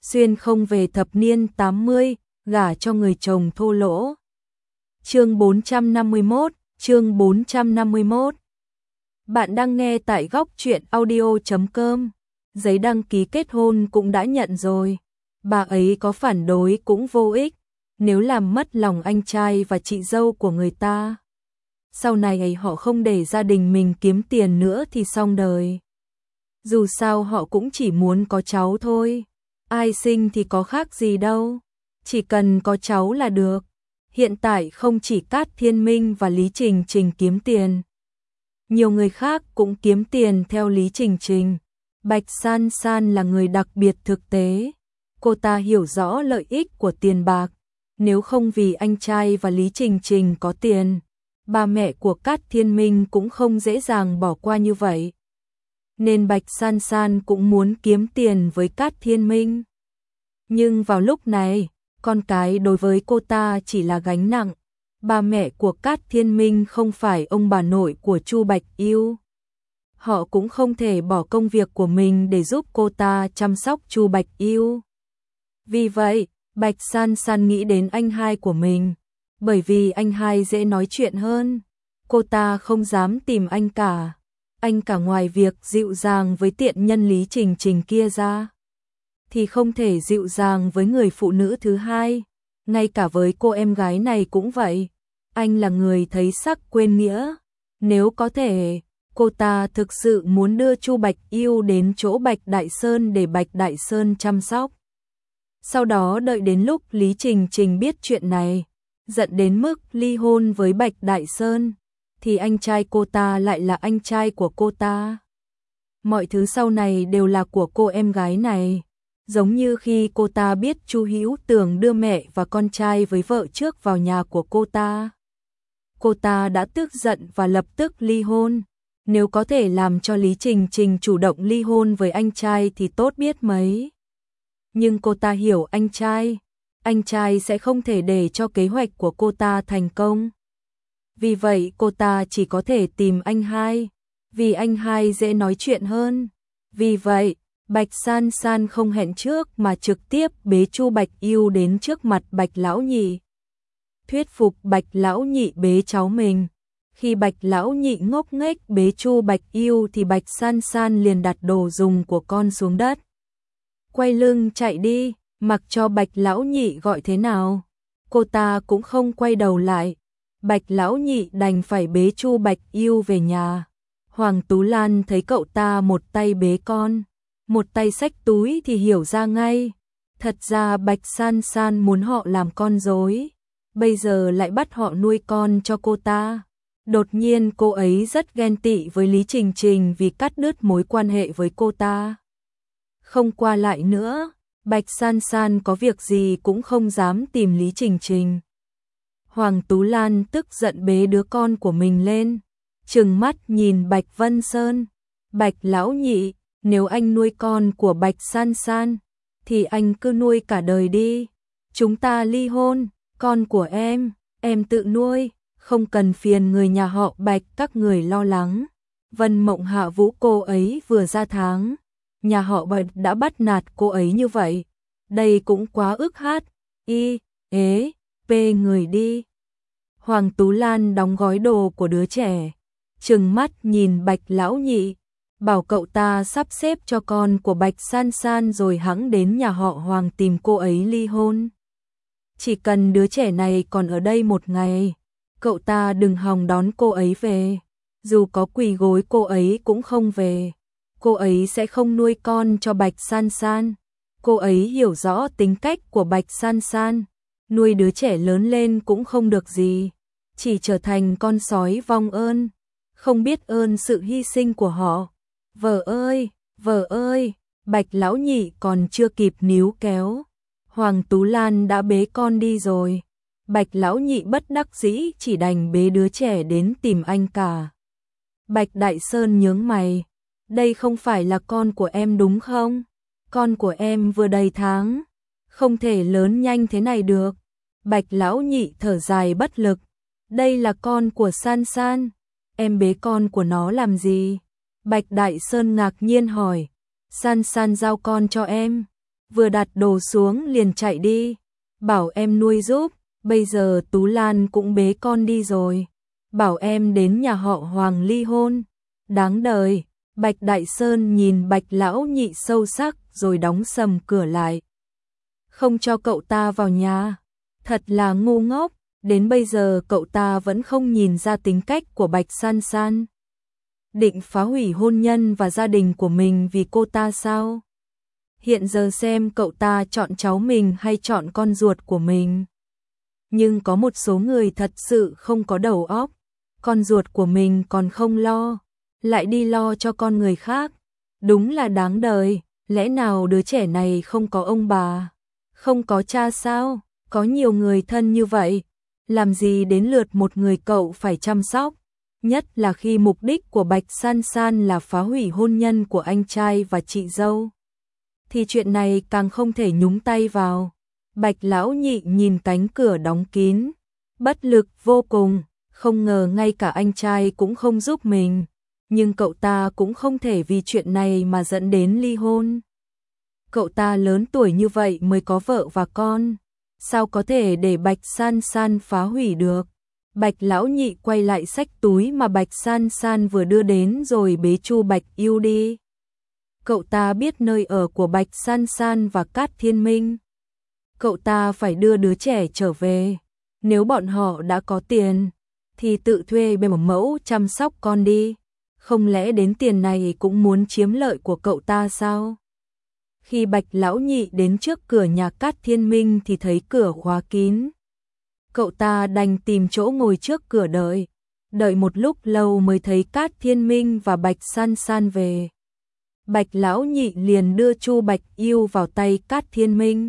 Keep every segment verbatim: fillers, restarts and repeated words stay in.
xuyên không về thập niên tám mươi, gả cho người chồng thô lỗ. Chương bốn trăm năm mươi mốt, chương bốn trăm năm mươi mốt. Bạn đang nghe tại góc truyện audio chấm com. Giấy đăng ký kết hôn cũng đã nhận rồi. Bà ấy có phản đối cũng vô ích, nếu làm mất lòng anh trai và chị dâu của người ta. Sau này họ không để gia đình mình kiếm tiền nữa thì xong đời. Dù sao họ cũng chỉ muốn có cháu thôi. Ai sinh thì có khác gì đâu. Chỉ cần có cháu là được. Hiện tại không chỉ Cát Thiên Minh và Lý Trình Trình kiếm tiền. Nhiều người khác cũng kiếm tiền theo Lý Trình Trình. Bạch San San là người đặc biệt thực tế. Cô ta hiểu rõ lợi ích của tiền bạc. Nếu không vì anh trai và Lý Trình Trình có tiền, ba mẹ của Cát Thiên Minh cũng không dễ dàng bỏ qua như vậy. Nên Bạch San San cũng muốn kiếm tiền với Cát Thiên Minh. Nhưng vào lúc này, con cái đối với cô ta chỉ là gánh nặng. Ba mẹ của Cát Thiên Minh không phải ông bà nội của Chu Bạch Yêu. Họ cũng không thể bỏ công việc của mình để giúp cô ta chăm sóc Chu Bạch Yêu. Vì vậy, Bạch San San nghĩ đến anh hai của mình. Bởi vì anh hai dễ nói chuyện hơn, cô ta không dám tìm anh cả. Anh cả ngoài việc dịu dàng với tiện nhân Lý Trình Trình kia ra, thì không thể dịu dàng với người phụ nữ thứ hai. Ngay cả với cô em gái này cũng vậy. Anh là người thấy sắc quên nghĩa. Nếu có thể, cô ta thực sự muốn đưa Chu Bạch Yêu đến chỗ Bạch Đại Sơn để Bạch Đại Sơn chăm sóc. Sau đó đợi đến lúc Lý Trình Trình biết chuyện này, giận đến mức ly hôn với Bạch Đại Sơn, thì anh trai cô ta lại là anh trai của cô ta. Mọi thứ sau này đều là của cô em gái này. Giống như khi cô ta biết Chu Hữu Tường đưa mẹ và con trai với vợ trước vào nhà của cô ta. Cô ta đã tức giận và lập tức ly hôn. Nếu có thể làm cho Lý Trình Trình chủ động ly hôn với anh trai thì tốt biết mấy. Nhưng cô ta hiểu anh trai. Anh trai sẽ không thể để cho kế hoạch của cô ta thành công. Vì vậy cô ta chỉ có thể tìm anh hai. Vì anh hai dễ nói chuyện hơn. Vì vậy, Bạch San San không hẹn trước mà trực tiếp bế Chu Bạch Yêu đến trước mặt Bạch Lão Nhị. Thuyết phục Bạch Lão Nhị bế cháu mình. Khi Bạch Lão Nhị ngốc nghếch bế Chu Bạch Yêu thì Bạch San San liền đặt đồ dùng của con xuống đất. Quay lưng chạy đi, mặc cho Bạch Lão Nhị gọi thế nào. Cô ta cũng không quay đầu lại. Bạch Lão Nhị đành phải bế Chu Bạch Yêu về nhà. Hoàng Tú Lan thấy cậu ta một tay bế con, một tay xách túi thì hiểu ra ngay. Thật ra Bạch San San muốn họ làm con rối, bây giờ lại bắt họ nuôi con cho cô ta. Đột nhiên cô ấy rất ghen tị với Lý Trình Trình vì cắt đứt mối quan hệ với cô ta. Không qua lại nữa, Bạch San San có việc gì cũng không dám tìm Lý Trình Trình. Hoàng Tú Lan tức giận bế đứa con của mình lên, trừng mắt nhìn Bạch Vân Sơn. Bạch Lão Nhị, nếu anh nuôi con của Bạch San San, thì anh cứ nuôi cả đời đi. Chúng ta ly hôn, con của em, em tự nuôi, không cần phiền người nhà họ Bạch các người lo lắng. Vân Mộng Hạ Vũ cô ấy vừa ra tháng, nhà họ Bạch đã bắt nạt cô ấy như vậy. Đây cũng quá ức hát, y, ế, pê người đi. Hoàng Tú Lan đóng gói đồ của đứa trẻ, trừng mắt nhìn Bạch Lão Nhị, bảo cậu ta sắp xếp cho con của Bạch San San rồi hẵng đến nhà họ Hoàng tìm cô ấy ly hôn. Chỉ cần đứa trẻ này còn ở đây một ngày, cậu ta đừng hòng đón cô ấy về. Dù có quỳ gối cô ấy cũng không về. Cô ấy sẽ không nuôi con cho Bạch San San. Cô ấy hiểu rõ tính cách của Bạch San San. Nuôi đứa trẻ lớn lên cũng không được gì, chỉ trở thành con sói vong ơn, không biết ơn sự hy sinh của họ. Vợ ơi, vợ ơi, Bạch Lão Nhị còn chưa kịp níu kéo, Hoàng Tú Lan đã bế con đi rồi. Bạch Lão Nhị bất đắc dĩ chỉ đành bế đứa trẻ đến tìm anh cả. Bạch Đại Sơn nhướng mày, đây không phải là con của em đúng không? Con của em vừa đầy tháng, không thể lớn nhanh thế này được. Bạch Lão Nhị thở dài bất lực, đây là con của San San, em bế con của nó làm gì? Bạch Đại Sơn ngạc nhiên hỏi, San San giao con cho em. vừa đặt đồ xuống liền chạy đi, bảo em nuôi giúp, bây giờ Tú Lan cũng bế con đi rồi, bảo em đến nhà họ Hoàng ly hôn, đáng đời. Bạch Đại Sơn nhìn Bạch Lão Nhị sâu sắc rồi đóng sầm cửa lại. Không cho cậu ta vào nhà, thật là ngu ngốc, đến bây giờ cậu ta vẫn không nhìn ra tính cách của Bạch San San. Định phá hủy hôn nhân và gia đình của mình vì cô ta sao? Hiện giờ xem cậu ta chọn cháu mình hay chọn con ruột của mình. Nhưng có một số người thật sự không có đầu óc, con ruột của mình còn không lo, lại đi lo cho con người khác. Đúng là đáng đời, lẽ nào đứa trẻ này không có ông bà, không có cha sao? Có nhiều người thân như vậy, làm gì đến lượt một người cậu phải chăm sóc? Nhất là khi mục đích của Bạch San San là phá hủy hôn nhân của anh trai và chị dâu, thì chuyện này càng không thể nhúng tay vào. Bạch Lão Nhị nhìn cánh cửa đóng kín, bất lực vô cùng, không ngờ ngay cả anh trai cũng không giúp mình, nhưng cậu ta cũng không thể vì chuyện này mà dẫn đến ly hôn. Cậu ta lớn tuổi như vậy mới có vợ và con, sao có thể để Bạch San San phá hủy được? Bạch Lão Nhị quay lại xách túi mà Bạch San San vừa đưa đến rồi bế Chu Bạch Yêu đi. Cậu ta biết nơi ở của Bạch San San và Cát Thiên Minh. Cậu ta phải đưa đứa trẻ trở về. Nếu bọn họ đã có tiền, thì tự thuê bề mẫu chăm sóc con đi. Không lẽ đến tiền này cũng muốn chiếm lợi của cậu ta sao? Khi Bạch Lão Nhị đến trước cửa nhà Cát Thiên Minh thì thấy cửa khóa kín. Cậu ta đành tìm chỗ ngồi trước cửa đợi. Đợi một lúc lâu mới thấy Cát Thiên Minh và Bạch San San về. Bạch Lão Nhị liền đưa Chu Bạch Yêu vào tay Cát Thiên Minh.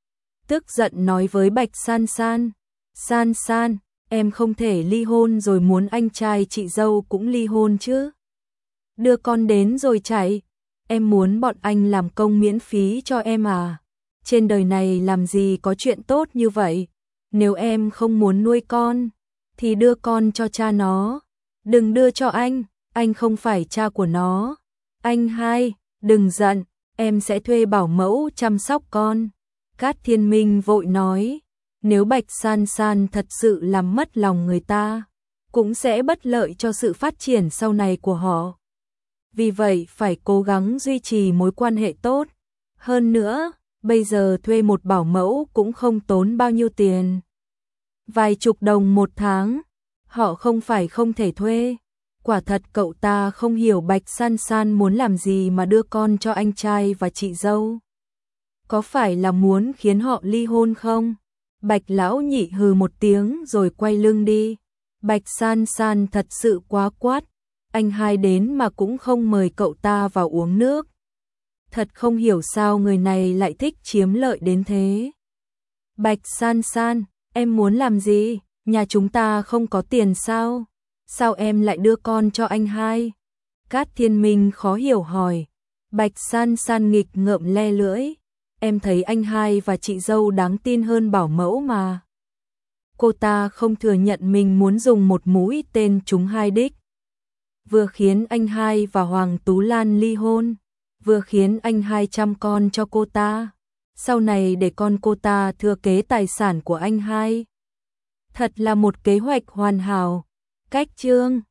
Tức giận nói với Bạch San San, San San, em không thể ly hôn rồi muốn anh trai chị dâu cũng ly hôn chứ. Đưa con đến rồi chạy, em muốn bọn anh làm công miễn phí cho em à? Trên đời này làm gì có chuyện tốt như vậy? Nếu em không muốn nuôi con, thì đưa con cho cha nó. Đừng đưa cho anh, anh không phải cha của nó. Anh hai, đừng giận, em sẽ thuê bảo mẫu chăm sóc con. Cát Thiên Minh vội nói, nếu Bạch San San thật sự làm mất lòng người ta, cũng sẽ bất lợi cho sự phát triển sau này của họ. Vì vậy phải cố gắng duy trì mối quan hệ tốt. Hơn nữa, bây giờ thuê một bảo mẫu cũng không tốn bao nhiêu tiền. Vài chục đồng một tháng, họ không phải không thể thuê. Quả thật cậu ta không hiểu Bạch San San muốn làm gì mà đưa con cho anh trai và chị dâu. Có phải là muốn khiến họ ly hôn không? Bạch Lão Nhị hừ một tiếng rồi quay lưng đi. Bạch San San thật sự quá quát. Anh hai đến mà cũng không mời cậu ta vào uống nước. Thật không hiểu sao người này lại thích chiếm lợi đến thế. Bạch San San, em muốn làm gì? Nhà chúng ta không có tiền sao? Sao em lại đưa con cho anh hai? Cát Thiên Minh khó hiểu hỏi. Bạch San San nghịch ngợm le lưỡi. Em thấy anh hai và chị dâu đáng tin hơn bảo mẫu mà. Cô ta không thừa nhận mình muốn dùng một mũi tên trúng hai đích. Vừa khiến anh hai và Hoàng Tú Lan ly hôn, vừa khiến anh hai chăm con cho cô ta. Sau này để con cô ta thừa kế tài sản của anh hai. Thật là một kế hoạch hoàn hảo. Cách chương